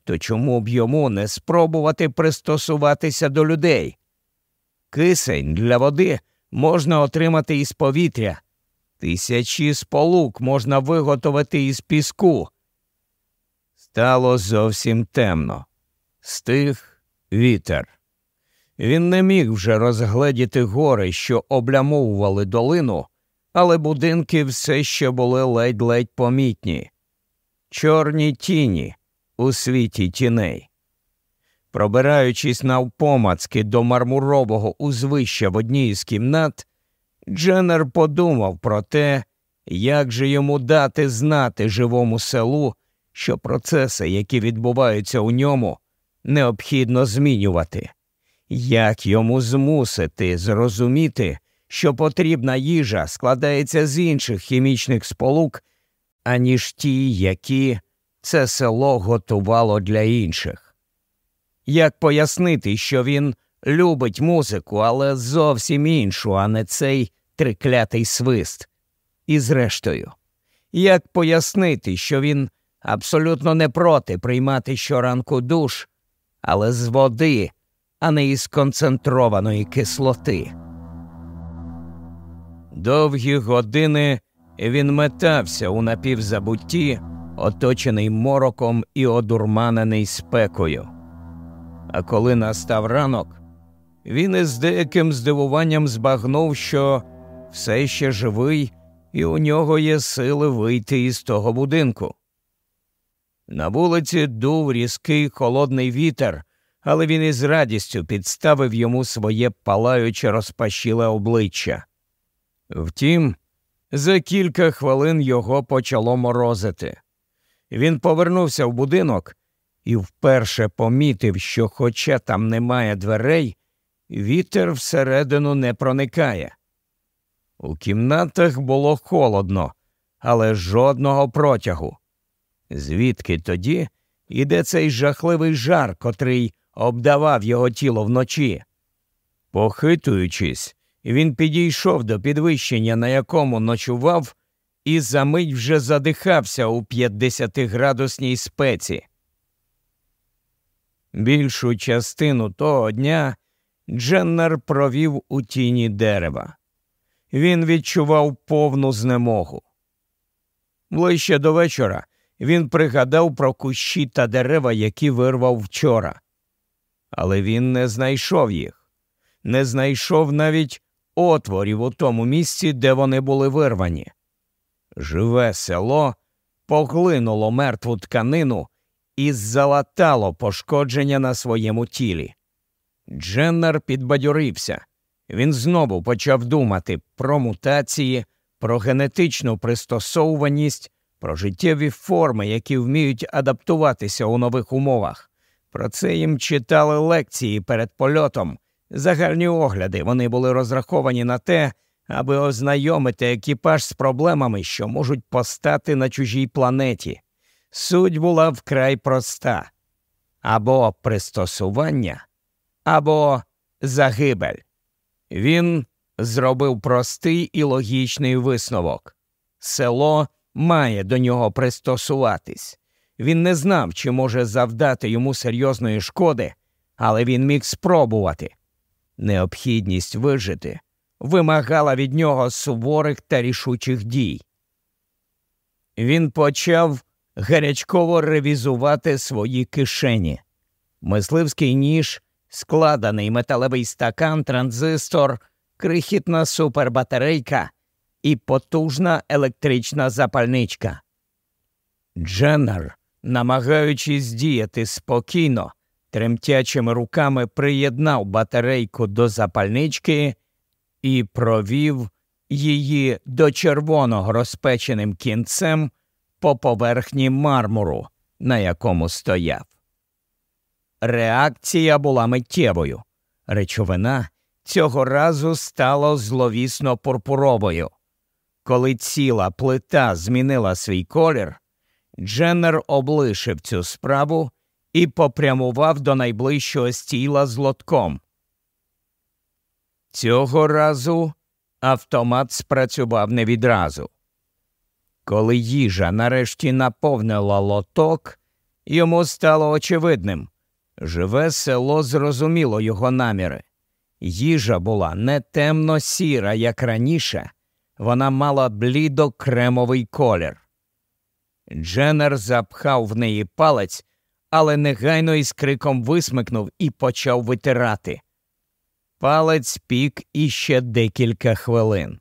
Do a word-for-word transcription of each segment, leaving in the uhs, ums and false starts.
то чому б йому не спробувати пристосуватися до людей? Кисень для води можна отримати із повітря. Тисячі сполук можна виготовити із піску. Стало зовсім темно. Стих вітер. Він не міг вже розгледіти гори, що облямовували долину, але будинки все ще були ледь-ледь помітні. Чорні тіні у світі тіней. Пробираючись навпомацки до мармурового узвища в одній із кімнат, Дженнер подумав про те, як же йому дати знати живому селу, що процеси, які відбуваються у ньому, необхідно змінювати. Як йому змусити зрозуміти, що потрібна їжа складається з інших хімічних сполук, аніж ті, які це село готувало для інших? Як пояснити, що він любить музику, але зовсім іншу, а не цей триклятий свист? І зрештою, як пояснити, що він абсолютно не проти приймати щоранку душ, але з води, а не із концентрованої кислоти? Довгі години він метався у напівзабутті, оточений мороком і одурманений спекою. А коли настав ранок, він із деяким здивуванням збагнув, що все ще живий і у нього є сили вийти із того будинку. На вулиці дув різкий холодний вітер, але він із радістю підставив йому своє палаюче розпашіле обличчя. Втім, за кілька хвилин його почало морозити. Він повернувся в будинок і вперше помітив, що хоча там немає дверей, вітер всередину не проникає. У кімнатах було холодно, але жодного протягу. Звідки тоді іде цей жахливий жар, котрий обдавав його тіло вночі? Похитуючись, він підійшов до підвищення, на якому ночував, і за мить вже задихався у п'ятдесятиградусній спеці. Більшу частину того дня Дженнер провів у тіні дерева. Він відчував повну знемогу. Ближче до вечора він пригадав про кущі та дерева, які вирвав вчора. Але він не знайшов їх. Не знайшов навіть отворів у тому місці, де вони були вирвані. Живе село поглинуло мертву тканину і залатало пошкодження на своєму тілі. Дженнер підбадьорився. Він знову почав думати про мутації, про генетичну пристосовуваність, про життєві форми, які вміють адаптуватися у нових умовах. Про це їм читали лекції перед польотом. Загальні огляди, вони були розраховані на те, аби ознайомити екіпаж з проблемами, що можуть постати на чужій планеті. Суть була вкрай проста. Або пристосування, або загибель. Він зробив простий і логічний висновок. Село має до нього пристосуватись. Він не знав, чи може завдати йому серйозної шкоди, але він міг спробувати. Необхідність вижити вимагала від нього суворих та рішучих дій. Він почав гарячково ревізувати свої кишені. Мисливський ніж, складений металевий стакан, транзистор, крихітна супербатарейка і потужна електрична запальничка. Дженнер, намагаючись діяти спокійно, тремтячими руками приєднав батарейку до запальнички і провів її до червоного розпеченим кінцем по поверхні мармуру, на якому стояв. Реакція була миттєвою. Речовина цього разу стала зловісно пурпуровою. Коли ціла плита змінила свій колір, Дженнер облишив цю справу і попрямував до найближчого стіла з лотком. Цього разу автомат спрацював не відразу. Коли їжа нарешті наповнила лоток, Йому стало очевидним. Живе село зрозуміло його наміри. Їжа була не темно-сіра, як раніше, вона мала блідо-кремовий колір. Дженнер запхав в неї палець, але негайно із криком висмикнув і почав витирати. Палець пік іще декілька хвилин.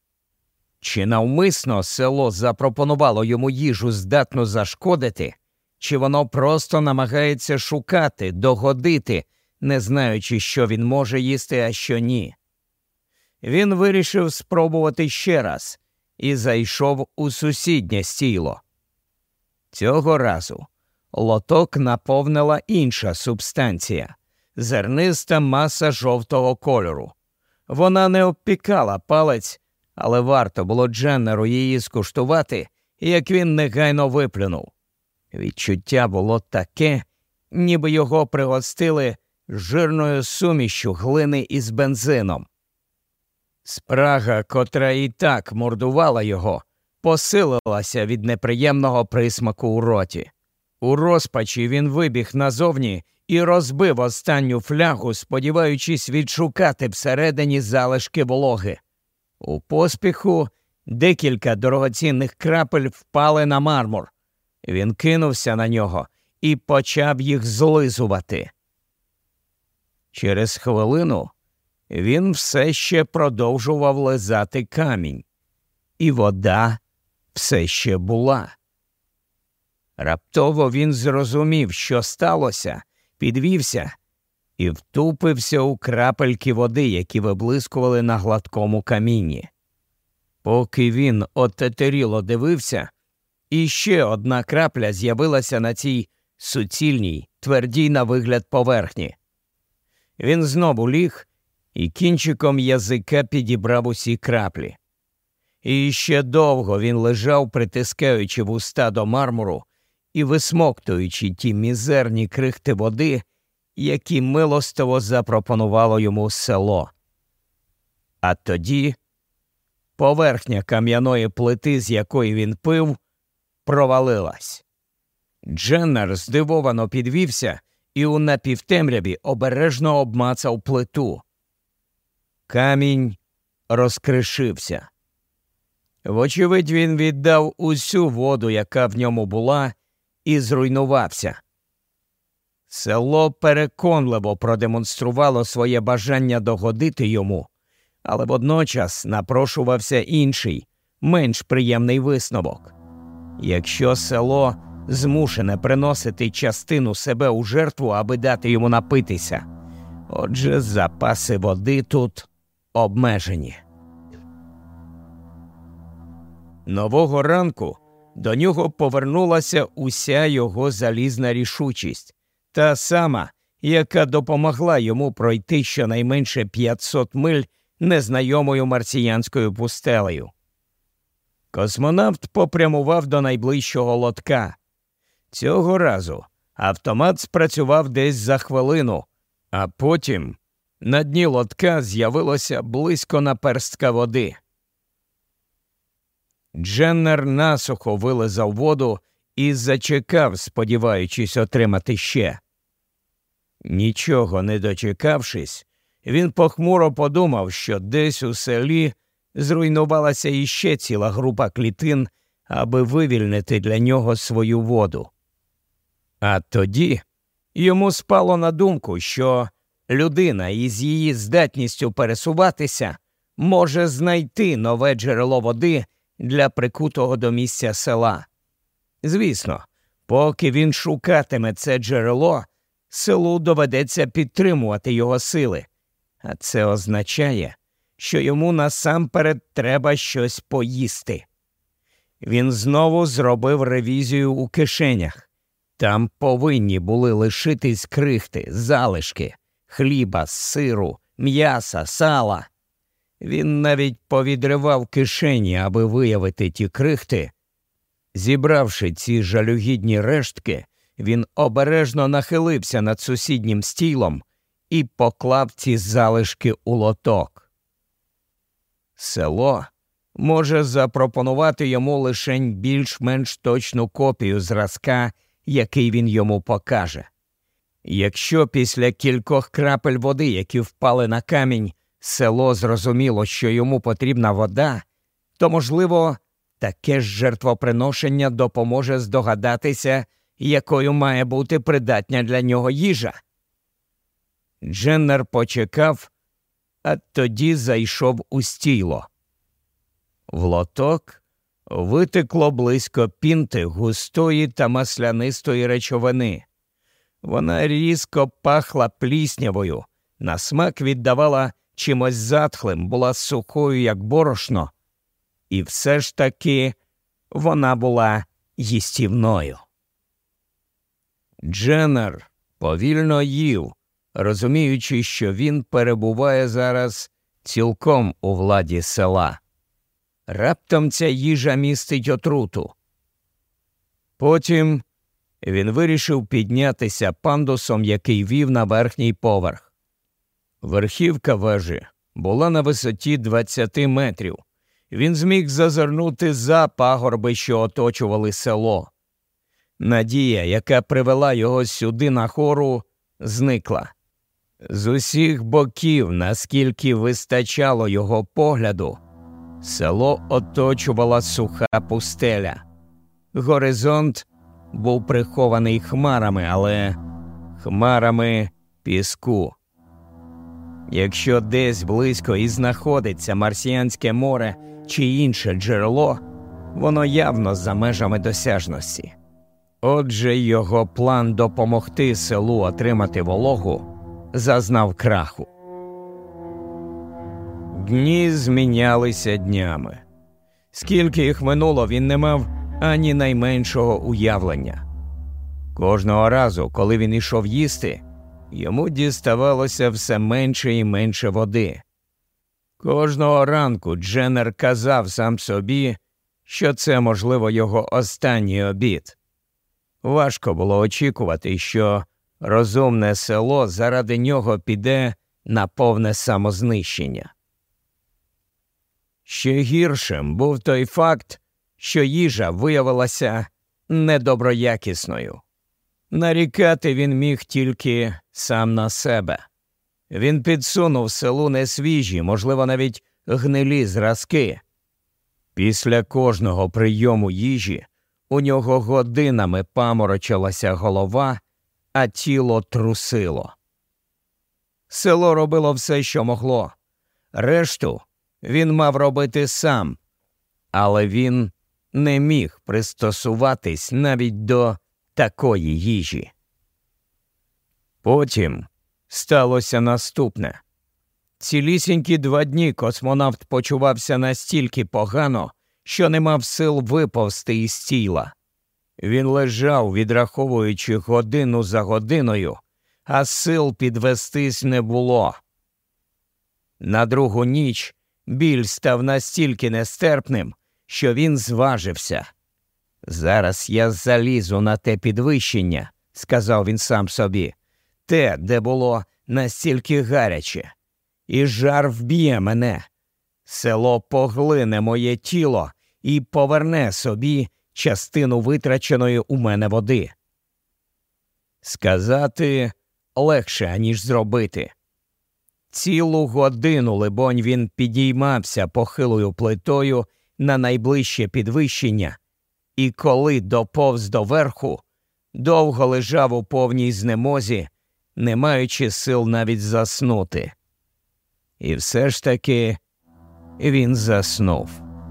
Чи навмисно село запропонувало йому їжу, здатну зашкодити, чи воно просто намагається шукати, догодити, не знаючи, що він може їсти, а що ні? Він вирішив спробувати ще раз і зайшов у сусіднє стіло. Цього разу лоток наповнила інша субстанція – зерниста маса жовтого кольору. Вона не обпікала палець, але варто було Дженнеру її скуштувати, як він негайно виплюнув. Відчуття було таке, ніби його пригостили жирною сумішю глини із бензином. Спрага, котра і так мордувала його, посилилася від неприємного присмаку у роті. У розпачі він вибіг назовні і розбив останню флягу, сподіваючись відшукати всередині залишки вологи. У поспіху декілька дорогоцінних крапель впали на мармур. Він кинувся на нього і почав їх злизувати. Через хвилину він все ще продовжував лизати камінь. І вода все ще була. Раптово він зрозумів, що сталося, підвівся і втупився у крапельки води, які виблискували на гладкому камінні. Поки він отетеріло дивився, іще одна крапля з'явилася на цій суцільній, твердій на вигляд поверхні. Він знову ліг і кінчиком язика підібрав усі краплі. І ще довго він лежав, притискаючи вуста до мармуру і висмоктуючи ті мізерні крихти води, які милостиво запропонувало йому село. А тоді поверхня кам'яної плити, з якої він пив, провалилась. Дженнер здивовано підвівся і у напівтемряві обережно обмацав плиту. Камінь розкришився. Вочевидь, він віддав усю воду, яка в ньому була, і зруйнувався. Село переконливо продемонструвало своє бажання догодити йому, але водночас напрошувався інший, менш приємний висновок. Якщо село змушене приносити частину себе у жертву, аби дати йому напитися, отже, запаси води тут обмежені. Нового ранку до нього повернулася уся його залізна рішучість, та сама, яка допомогла йому пройти щонайменше п'ятсот миль незнайомою марсіянською пустелею. Космонавт попрямував до найближчого лотка. Цього разу автомат спрацював десь за хвилину, а потім на дні лотка з'явилося близько наперстка води. Дженнер насухо вилизав воду і зачекав, сподіваючись отримати ще. Нічого не дочекавшись, він похмуро подумав, що десь у селі зруйнувалася іще ціла група клітин, аби вивільнити для нього свою воду. А тоді йому спало на думку, що людина із її здатністю пересуватися може знайти нове джерело води для прикутого до місця села. Звісно, поки він шукатиме це джерело, селу доведеться підтримувати його сили, а це означає, що йому насамперед треба щось поїсти. Він знову зробив ревізію у кишенях. Там повинні були лишитись крихти, залишки, хліба, сиру, м'яса, сала. Він навіть повідривав кишені, аби виявити ті крихти. Зібравши ці жалюгідні рештки, він обережно нахилився над сусіднім стілом і поклав ці залишки у лоток. Село може запропонувати йому лише більш-менш точну копію зразка який він йому покаже. Якщо після кількох крапель води, які впали на камінь, село зрозуміло, що йому потрібна вода, то, можливо, таке ж жертвоприношення допоможе здогадатися, якою має бути придатня для нього їжа. Дженнер почекав, а тоді зайшов у стійло. В лоток витекло близько пінти густої та маслянистої речовини. Вона різко пахла пліснявою, на смак віддавала чимось затхлим, була сухою, як борошно, і все ж таки вона була їстівною. Дженнер повільно їв, розуміючи, що він перебуває зараз цілком у владі села. Раптом ця їжа містить отруту. Потім він вирішив піднятися пандусом, який вів на верхній поверх. Верхівка вежі була на висоті двадцяти метрів. Він зміг зазирнути за пагорби, що оточували село. Надія, яка привела його сюди на гору, зникла. З усіх боків, наскільки вистачало його погляду, село оточувала суха пустеля. Горизонт був прихований хмарами, але хмарами піску. Якщо десь близько і знаходиться Марсіанське море чи інше джерело, воно явно за межами досяжності. Отже, його план допомогти селу отримати вологу зазнав краху. Дні змінялися днями. Скільки їх минуло, він не мав ані найменшого уявлення. Кожного разу, коли він ішов їсти, йому діставалося все менше і менше води. Кожного ранку Дженнер казав сам собі, що це, можливо, його останній обід. Важко було очікувати, що розумне село заради нього піде на повне самознищення. Ще гіршим був той факт, що їжа виявилася недоброякісною. Нарікати він міг тільки сам на себе. Він підсунув селу несвіжі, можливо, навіть гнилі зразки. Після кожного прийому їжі у нього годинами паморочилася голова, а тіло трусило. Село робило все, що могло. Решту він мав робити сам, але він не міг пристосуватись навіть до такої їжі. Потім сталося наступне. Цілісінькі два дні космонавт почувався настільки погано, що не мав сил виповзти із тіла. Він лежав, відраховуючи годину за годиною, а сил підвестись не було. На другу ніч біль став настільки нестерпним, що він зважився. «Зараз я залізу на те підвищення», – сказав він сам собі, – «те, де було настільки гаряче. І жар вб'є мене. Село поглине моє тіло і поверне собі частину витраченої у мене води». Сказати легше, аніж зробити. Цілу годину, либонь, він підіймався похилою плитою на найближче підвищення, і коли доповз до верху, довго лежав у повній знемозі, не маючи сил навіть заснути. І все ж таки він заснув.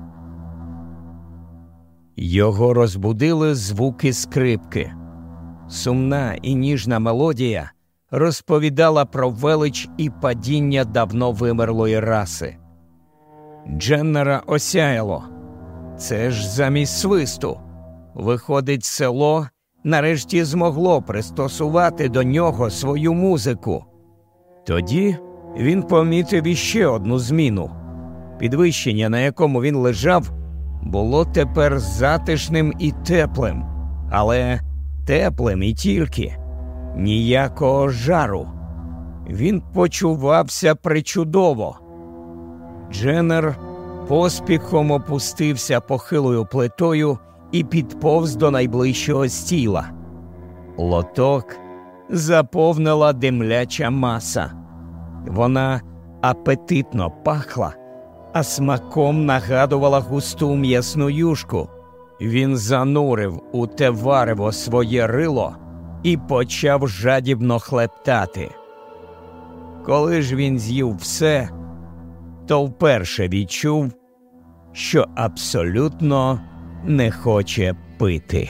Його розбудили звуки скрипки. Сумна і ніжна мелодія розповідала про велич і падіння давно вимерлої раси. Дженнера осяяло. Це ж замість свисту. Виходить, село нарешті змогло пристосувати до нього свою музику. Тоді він помітив іще одну зміну. Підвищення, на якому він лежав, було тепер затишним і теплим, але теплим і тільки. Ніякого жару. Він почувався причудово. Дженнер поспіхом опустився похилою плитою і підповз до найближчого стіла. Лоток заповнила димляча маса. Вона апетитно пахла, а смаком нагадувала густу м'ясну юшку. Він занурив у те варево своє рило і почав жадібно хлептати. Коли ж він з'їв все, то вперше відчув, що абсолютно не хоче пити.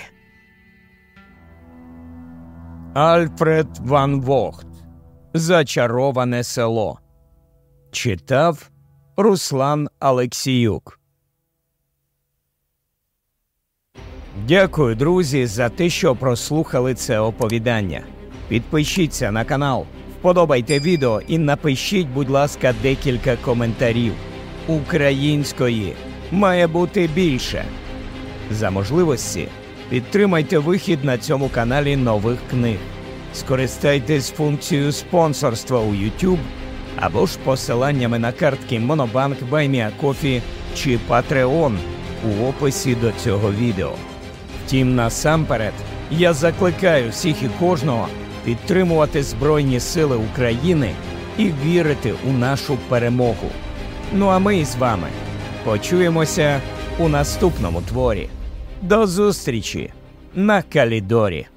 Альфред ван Вогт. Зачароване село. Читав Руслан Алексіюк. Дякую, друзі, за те, що прослухали це оповідання. Підпишіться на канал, вподобайте відео і напишіть, будь ласка, декілька коментарів. Української має бути більше. За можливості підтримайте вихід на цьому каналі нових книг. Скористайтесь функцією спонсорства у YouTube або ж посиланнями на картки Монобанк, BuyMeACoffee чи Patreon у описі до цього відео. Втім, насамперед, я закликаю всіх і кожного підтримувати Збройні Сили України і вірити у нашу перемогу. Ну а ми з вами почуємося у наступному творі. До зустрічі на Калідорі!